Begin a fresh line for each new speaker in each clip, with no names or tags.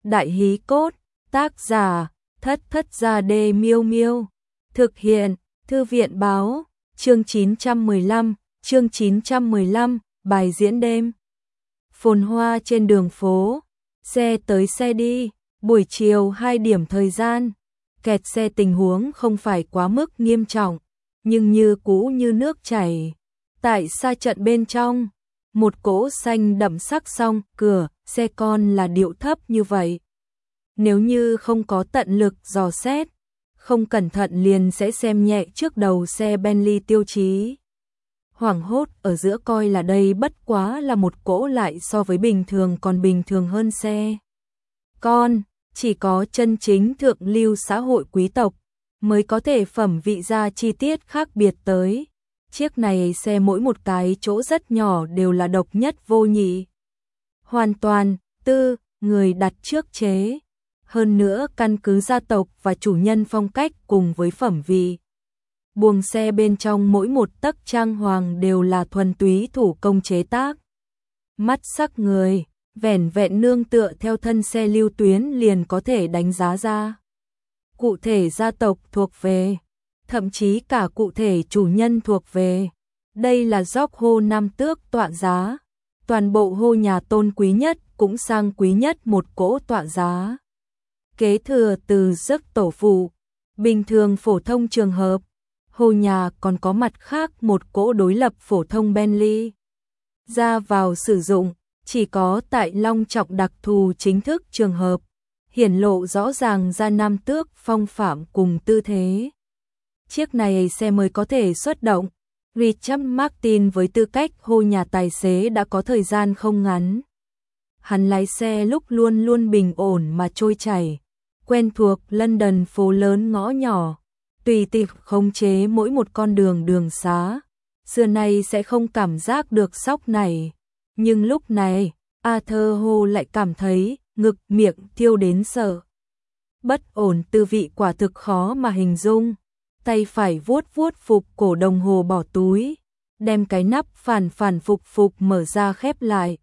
Đại hí cốt, tác giả, Thất Thất Gia Đê Miêu Miêu. Thực hiện, Thư viện báo, chương 915, bài diễn đêm. Phồn hoa trên đường phố, xe tới xe đi, buổi chiều 2 điểm thời gian. Kẹt xe tình huống không phải quá mức nghiêm trọng, nhưng như cũ như nước chảy. Tại xa trận bên trong, một cỗ xanh đậm sắc song cửa, xe con là điệu thấp như vậy. Nếu như không có tận lực dò xét, không cẩn thận liền sẽ xem nhẹ trước đầu xe Bentley tiêu chí. Hoảng hốt ở giữa coi là đây bất quá là một cỗ lại so với bình thường còn bình thường hơn xe con, chỉ có chân chính thượng lưu xã hội quý tộc mới có thể phẩm vị ra chi tiết khác biệt tới. Chiếc này xe mỗi một cái chỗ rất nhỏ đều là độc nhất vô nhị. Hoàn toàn, người đặt trước chế. Hơn nữa căn cứ gia tộc và chủ nhân phong cách cùng với phẩm vị. Buồng xe bên trong mỗi một tấc trang hoàng đều là thuần túy thủ công chế tác. Mắt sắc người, vẻn vẹn nương tựa theo thân xe lưu tuyến liền có thể đánh giá ra. Cụ thể gia tộc thuộc về, thậm chí cả cụ thể chủ nhân thuộc về. Đây là Gióc Hô Nam Tước tọa giá. Toàn bộ hô nhà tôn quý nhất cũng sang quý nhất một cỗ tọa giá. Kế thừa từ giấc tổ phụ, bình thường phổ thông trường hợp, hô nhà còn có mặt khác một cỗ đối lập phổ thông Bentley. Ra vào sử dụng, chỉ có tại long trọng đặc thù chính thức trường hợp, hiển lộ rõ ràng ra Nam Tước phong phạm cùng tư thế. Chiếc này xe mới có thể xuất động. Richard Martin với tư cách hô nhà tài xế đã có thời gian không ngắn. Hắn lái xe lúc luôn luôn bình ổn mà trôi chảy, quen thuộc London phố lớn ngõ nhỏ, tùy tiện khống chế mỗi một con đường xá, xưa nay sẽ không cảm giác được sóc này. Nhưng lúc này, Arthur Hô lại cảm thấy ngực miệng thiêu đến sợ. Bất ổn tư vị quả thực khó mà hình dung. Tay phải vuốt phục cổ đồng hồ bỏ túi, đem cái nắp phản phục mở ra khép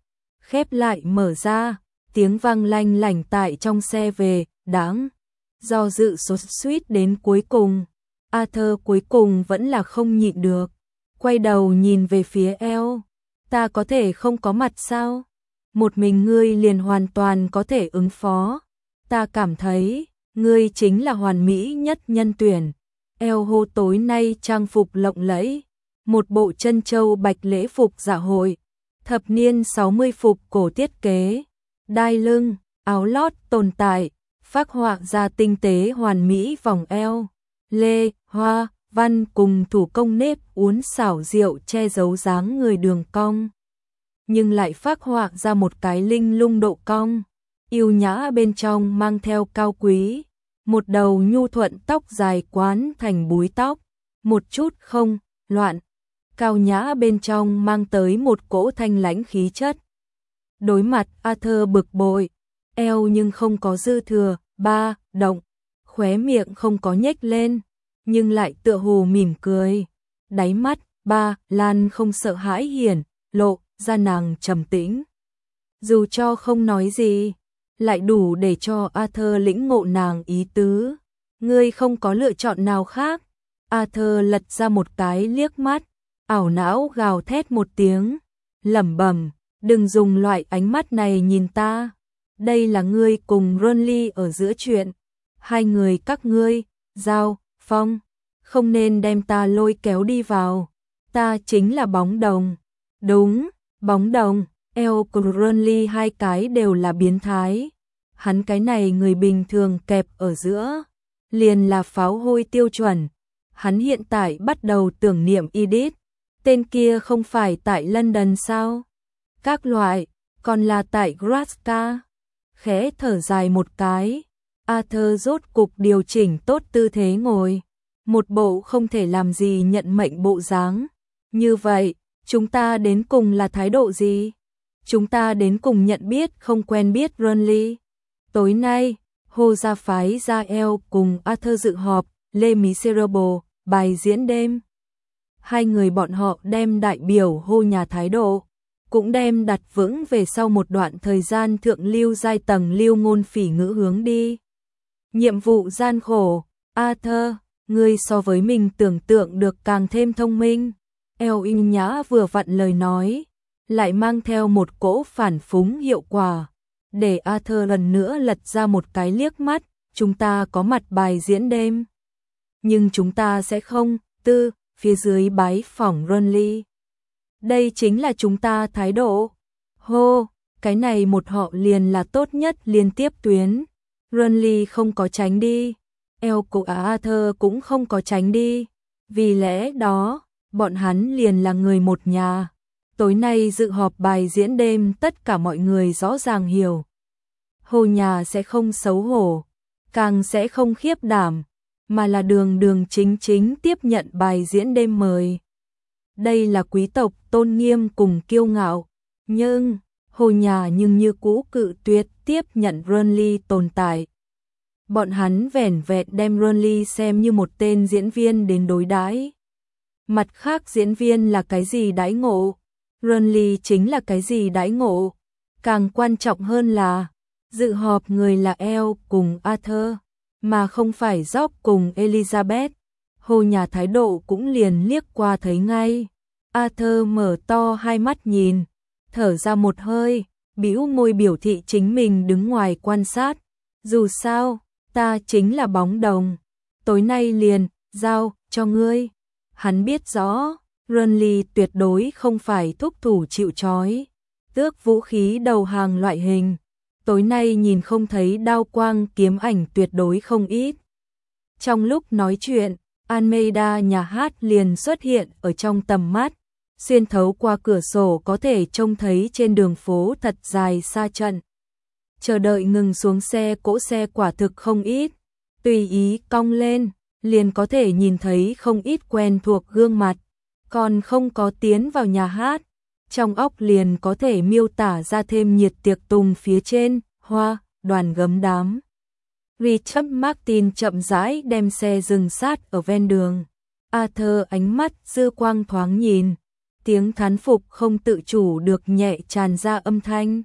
lại mở ra, tiếng vang lanh lảnh tại trong xe về, đáng. Do dự sốt suýt đến cuối cùng, Arthur cuối cùng vẫn là không nhịn được, quay đầu nhìn về phía eo. Ta có thể không có mặt sao? Một mình ngươi liền hoàn toàn có thể ứng phó. Ta cảm thấy, ngươi chính là hoàn mỹ nhất nhân tuyển. Eo Hô tối nay trang phục lộng lẫy, một bộ chân châu bạch lễ phục dạ hội, thập niên 60 phục cổ thiết kế, đai lưng, áo lót tồn tại, phác họa ra tinh tế hoàn mỹ vòng eo, lê, hoa, văn cùng thủ công nếp uốn xảo diệu che giấu dáng người đường cong, nhưng lại phác họa ra một cái linh lung độ cong, yêu nhã bên trong mang theo cao quý. Một đầu nhu thuận tóc dài quán thành búi tóc, một chút không loạn, cao nhã bên trong mang tới một cỗ thanh lãnh khí chất. Đối mặt Arthur bực bội, eo nhưng không có dư thừa, động, khóe miệng không có nhếch lên, nhưng lại tựa hồ mỉm cười. Đáy mắt, Lan không sợ hãi hiển, lộ ra nàng trầm tĩnh. Dù cho không nói gì, lại đủ để cho Arthur lĩnh ngộ nàng ý tứ. Ngươi không có lựa chọn nào khác. Arthur lật ra một cái liếc mắt, ảo não gào thét một tiếng, lẩm bẩm, đừng dùng loại ánh mắt này nhìn ta. Đây là ngươi cùng Ronly ở giữa chuyện. Hai người các ngươi, Giao, Phong, không nên đem ta lôi kéo đi vào. Ta chính là bóng đồng. Đúng, bóng đồng. Eo của Ronly hai cái đều là biến thái. Hắn cái này người bình thường kẹp ở giữa, liền là pháo hôi tiêu chuẩn. Hắn hiện tại bắt đầu tưởng niệm Edith, tên kia không phải tại London sao? Các loại, còn là tại Glasgow. Khẽ thở dài một cái, Arthur rốt cục điều chỉnh tốt tư thế ngồi, một bộ không thể làm gì nhận mệnh bộ dáng. Như vậy, chúng ta đến cùng là thái độ gì? Chúng ta đến cùng nhận biết không quen biết Ronly. Tối nay, Hô gia phái ra eo cùng Arthur dự họp Les Miserables, bài diễn đêm. Hai người bọn họ đem đại biểu hô nhà thái độ, cũng đem đặt vững về sau một đoạn thời gian thượng lưu giai tầng lưu ngôn phỉ ngữ hướng đi. Nhiệm vụ gian khổ, Arthur, ngươi so với mình tưởng tượng được càng thêm thông minh. Elwin nhã vừa vặn lời nói, lại mang theo một cỗ phản phúng hiệu quả, để Arthur lần nữa lật ra một cái liếc mắt, chúng ta có mặt bài diễn đêm. Nhưng chúng ta sẽ không, phía dưới bái phỏng Renly. Đây chính là chúng ta thái độ. Hô, cái này một họ liền là tốt nhất liên tiếp tuyến. Renly không có tránh đi, cùng Arthur cũng không có tránh đi. Vì lẽ đó, bọn hắn liền là người một nhà. Tối nay dự họp bài diễn đêm tất cả mọi người rõ ràng hiểu. Hồ nhà sẽ không xấu hổ, càng sẽ không khiếp đảm, mà là đường đường chính chính tiếp nhận bài diễn đêm mời. Đây là quý tộc tôn nghiêm cùng kiêu ngạo, nhưng Hồ nhà nhưng như cũ cự tuyệt tiếp nhận Renly tồn tại. Bọn hắn vẻn vẹn đem Renly xem như một tên diễn viên đến đối đãi. Mặt khác diễn viên là cái gì đãi ngộ, Renly chính là cái gì đãi ngộ. Càng quan trọng hơn là dự họp người là cùng Arthur, mà không phải George cùng Elizabeth. Hồ nhà thái độ cũng liền liếc qua thấy ngay. Arthur mở to hai mắt nhìn, thở ra một hơi, bĩu môi biểu thị chính mình đứng ngoài quan sát. Dù sao, ta chính là bóng đồng, tối nay liền giao cho ngươi. Hắn biết rõ, Renly tuyệt đối không phải thúc thủ chịu trói, tước vũ khí đầu hàng loại hình. Tối nay nhìn không thấy đao quang kiếm ảnh tuyệt đối không ít. Trong lúc nói chuyện, Almeida nhà hát liền xuất hiện ở trong tầm mắt, xuyên thấu qua cửa sổ có thể trông thấy trên đường phố thật dài xa trận. Chờ đợi ngừng xuống xe, cỗ xe quả thực không ít, tùy ý cong lên, liền có thể nhìn thấy không ít quen thuộc gương mặt, còn không có tiến vào nhà hát, trong óc liền có thể miêu tả ra thêm nhiệt tiệc tùng phía trên, hoa, đoàn gấm đám. Richard Martin chậm rãi đem xe dừng sát ở ven đường. Arthur ánh mắt dư quang thoáng nhìn, tiếng thán phục không tự chủ được nhẹ tràn ra âm thanh.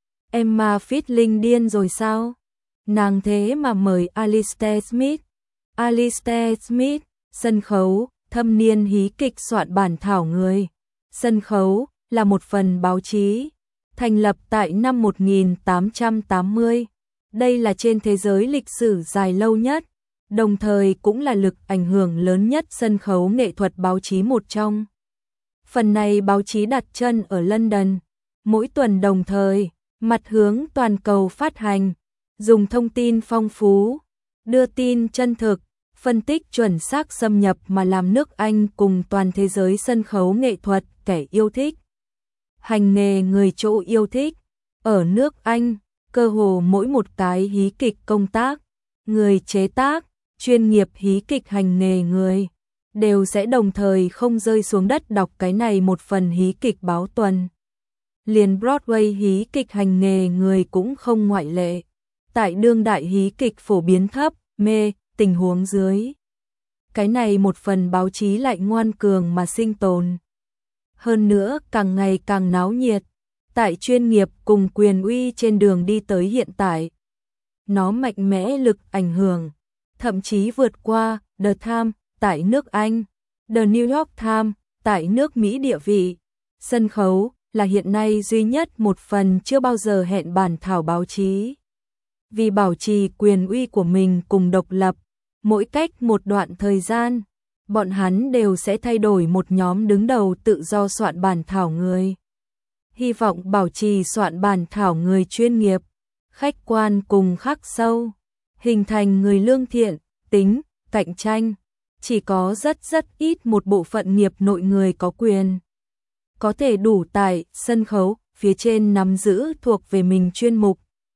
Emma Fitling điên rồi sao? Nàng thế mà mời Alistair Smith. Alistair Smith, sân khấu, thâm niên hí kịch soạn bản thảo người. Sân khấu là một phần báo chí, thành lập tại năm 1880. Đây là trên thế giới lịch sử dài lâu nhất, đồng thời cũng là lực ảnh hưởng lớn nhất sân khấu nghệ thuật báo chí một trong. Phần này báo chí đặt chân ở London, mỗi tuần đồng thời, mặt hướng toàn cầu phát hành, dùng thông tin phong phú, đưa tin chân thực, phân tích chuẩn xác xâm nhập mà làm nước Anh cùng toàn thế giới sân khấu nghệ thuật kẻ yêu thích. Hành nghề người chỗ yêu thích, ở nước Anh, cơ hồ mỗi một cái hí kịch công tác, người chế tác, chuyên nghiệp hí kịch hành nghề người, đều sẽ đồng thời không rơi xuống đất đọc cái này một phần hí kịch báo tuần. Liền Broadway hí kịch hành nghề người cũng không ngoại lệ. Tại đương đại hí kịch phổ biến thấp, mê, tình huống dưới. Cái này một phần báo chí lại ngoan cường mà sinh tồn. Hơn nữa càng ngày càng náo nhiệt, tại chuyên nghiệp cùng quyền uy trên đường đi tới hiện tại. Nó mạnh mẽ lực ảnh hưởng, thậm chí vượt qua The Times tại nước Anh, The New York Times tại nước Mỹ địa vị. Sân khấu là hiện nay duy nhất một phần chưa bao giờ hẹn bản thảo báo chí. Vì bảo trì quyền uy của mình cùng độc lập, mỗi cách một đoạn thời gian, bọn hắn đều sẽ thay đổi một nhóm đứng đầu tự do soạn bản thảo người. Hy vọng bảo trì soạn bản thảo người chuyên nghiệp, khách quan cùng khắc sâu, hình thành người lương thiện, tính, cạnh tranh. Chỉ có rất ít một bộ phận nghiệp nội người có quyền, có thể đủ tại sân khấu phía trên nắm giữ thuộc về mình chuyên mục.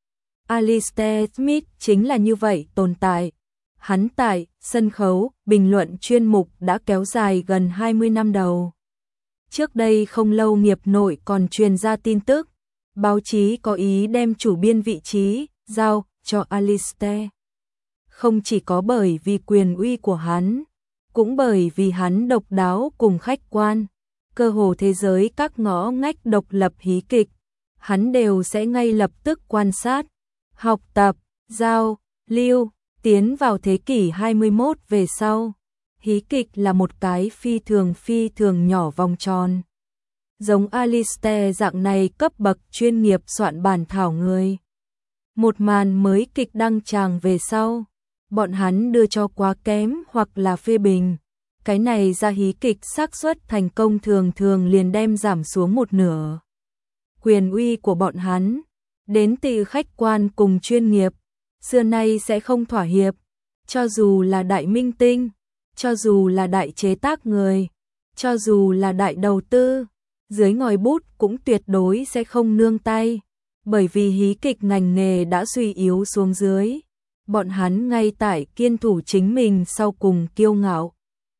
Alistair Smith chính là như vậy tồn tại. Hắn tại sân khấu bình luận chuyên mục đã kéo dài gần 20 năm đầu. Trước đây không lâu nghiệp nội còn truyền ra tin tức, báo chí có ý đem chủ biên vị trí giao cho Alistair. Không chỉ có bởi vì quyền uy của hắn, cũng bởi vì hắn độc đáo cùng khách quan, cơ hồ thế giới các ngõ ngách độc lập hí kịch, hắn đều sẽ ngay lập tức quan sát, học tập, giao lưu, tiến vào thế kỷ 21 về sau. Hí kịch là một cái phi thường nhỏ vòng tròn. Giống Alistair dạng này cấp bậc chuyên nghiệp soạn bản thảo người. Một màn mới kịch đăng tràng về sau, bọn hắn đưa cho quá kém hoặc là phê bình. Cái này ra hí kịch xác suất thành công thường liền đem giảm xuống một nửa. Quyền uy của bọn hắn, đến từ khách quan cùng chuyên nghiệp, xưa nay sẽ không thỏa hiệp, cho dù là đại minh tinh, cho dù là đại chế tác người, cho dù là đại đầu tư, dưới ngòi bút cũng tuyệt đối sẽ không nương tay, bởi vì hí kịch ngành nghề đã suy yếu xuống dưới, bọn hắn ngay tại kiên thủ chính mình sau cùng kiêu ngạo.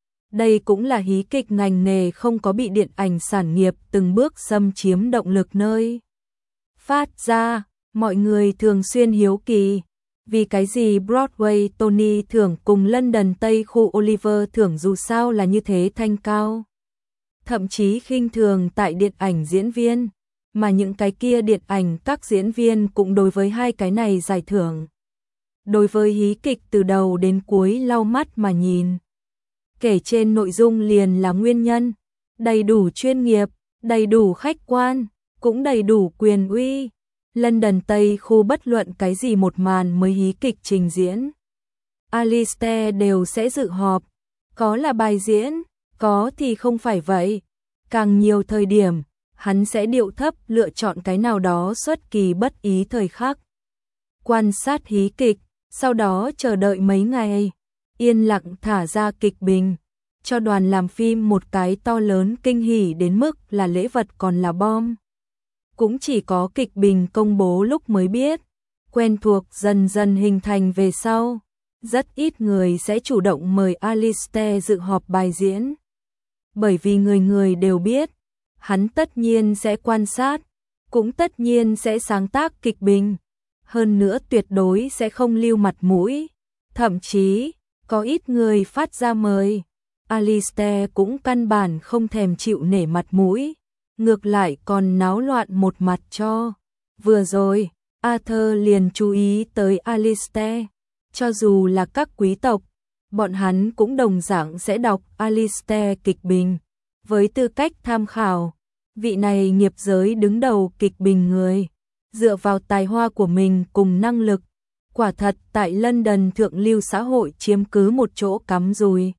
Đây cũng là hí kịch ngành nghề không có bị điện ảnh sản nghiệp từng bước xâm chiếm động lực nơi. Phát ra, mọi người thường xuyên hiếu kỳ, vì cái gì Broadway Tony thưởng cùng London Tây khu Oliver thưởng dù sao là như thế thanh cao. Thậm chí khinh thường tại điện ảnh diễn viên, mà những cái kia điện ảnh các diễn viên cũng đối với hai cái này giải thưởng. Đối với hí kịch từ đầu đến cuối lau mắt mà nhìn. Kể trên nội dung liền là nguyên nhân, đầy đủ chuyên nghiệp, đầy đủ khách quan, cũng đầy đủ quyền uy. London Tây khu bất luận cái gì một màn mới hí kịch trình diễn, Alistair đều sẽ dự họp, có là bài diễn, có thì không phải vậy. Càng nhiều thời điểm, hắn sẽ điệu thấp lựa chọn cái nào đó xuất kỳ bất ý thời khắc. Quan sát hí kịch, sau đó chờ đợi mấy ngày, yên lặng thả ra kịch bình, cho đoàn làm phim một cái to lớn kinh hỉ đến mức là lễ vật còn là bom. Cũng chỉ có kịch bình công bố lúc mới biết, quen thuộc dần dần hình thành về sau. Rất ít người sẽ chủ động mời Alistair dự họp bài diễn. Bởi vì người người đều biết, hắn tất nhiên sẽ quan sát, cũng tất nhiên sẽ sáng tác kịch bình. Hơn nữa tuyệt đối sẽ không lưu mặt mũi. Thậm chí, có ít người phát ra mời, Alistair cũng căn bản không thèm chịu nể mặt mũi. Ngược lại còn náo loạn một mặt cho. Vừa rồi, Arthur liền chú ý tới Alistair. Cho dù là các quý tộc, bọn hắn cũng đồng dạng sẽ đọc Alistair kịch bình. Với tư cách tham khảo, vị này nghiệp giới đứng đầu kịch bình người, dựa vào tài hoa của mình cùng năng lực, quả thật tại London thượng lưu xã hội chiếm cứ một chỗ cắm rùi.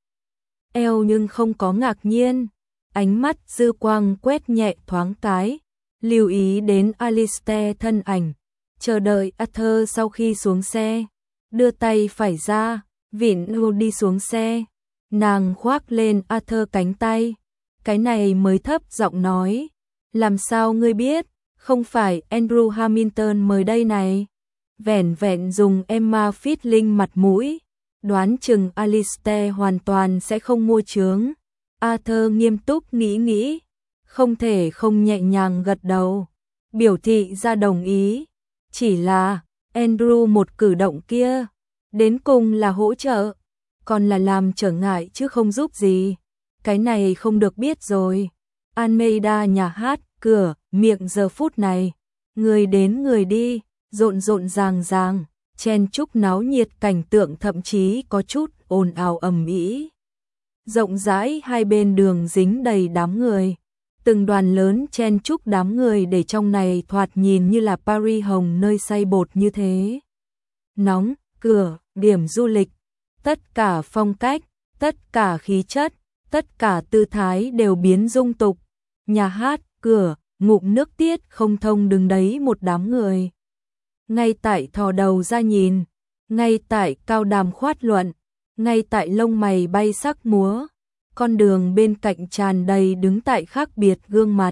Eo nhưng không có ngạc nhiên, ánh mắt dư quang quét nhẹ thoáng cái, lưu ý đến Alistair thân ảnh, chờ đợi Arthur sau khi xuống xe, đưa tay phải ra, vịn đi xuống xe, nàng khoác lên Arthur cánh tay, cái này mới thấp giọng nói, làm sao ngươi biết, không phải Andrew Hamilton mời đây này, vẻn vẹn dùng Emma Fielding mặt mũi, đoán chừng Alistair hoàn toàn sẽ không mua chướng. Arthur nghiêm túc nghĩ, không thể không nhẹ nhàng gật đầu, biểu thị ra đồng ý. Chỉ là, Andrew một cử động kia, đến cùng là hỗ trợ, còn là làm trở ngại chứ không giúp gì. Cái này không được biết rồi. Almeida nhà hát, cửa, miệng giờ phút này, người đến người đi, rộn ràng, chen chúc náo nhiệt cảnh tượng thậm chí có chút ồn ào ầm ĩ. Rộng rãi hai bên đường dính đầy đám người, từng đoàn lớn chen chúc đám người để trong này thoạt nhìn như là Paris hồng nơi xay bột như thế. Nóng, cửa, điểm du lịch, tất cả phong cách, tất cả khí chất, tất cả tư thái đều biến dung tục. Nhà hát, cửa, ngụm nước tiết không thông đứng đấy một đám người. Ngay tại thò đầu ra nhìn, ngay tại cao đàm khoát luận, ngay tại lông mày bay sắc múa, con đường bên cạnh tràn đầy đứng tại khác biệt gương mặt.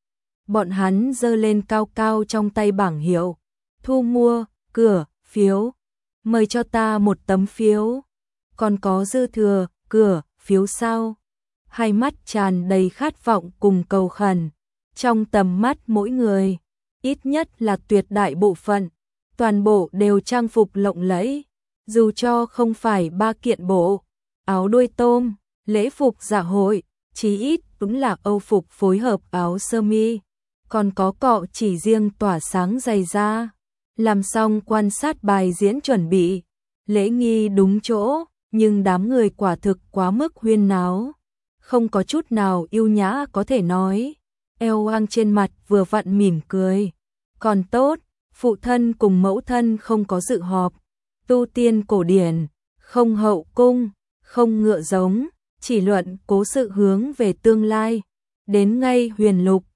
Bọn hắn giơ lên cao cao trong tay bảng hiệu, thu mua, cửa, phiếu, mời cho ta một tấm phiếu, còn có dư thừa, cửa, phiếu sao? Hai mắt tràn đầy khát vọng cùng cầu khẩn, trong tầm mắt mỗi người, ít nhất là tuyệt đại bộ phận, toàn bộ đều trang phục lộng lẫy, dù cho không phải ba kiện bộ, áo đuôi tôm, lễ phục dạ hội, chí ít cũng là Âu phục phối hợp áo sơ mi, còn có cọ chỉ riêng tỏa sáng giày da. Làm xong quan sát bài diễn chuẩn bị, lễ nghi đúng chỗ, nhưng đám người quả thực quá mức huyên náo, không có chút nào yêu nhã có thể nói. Eo Ang trên mặt vừa vặn mỉm cười, còn tốt, phụ thân cùng mẫu thân không có dự họp, tu tiên cổ điển, không hậu cung, không ngựa giống, chỉ luận cố sự hướng về tương lai. Đến ngay Huyền Lục,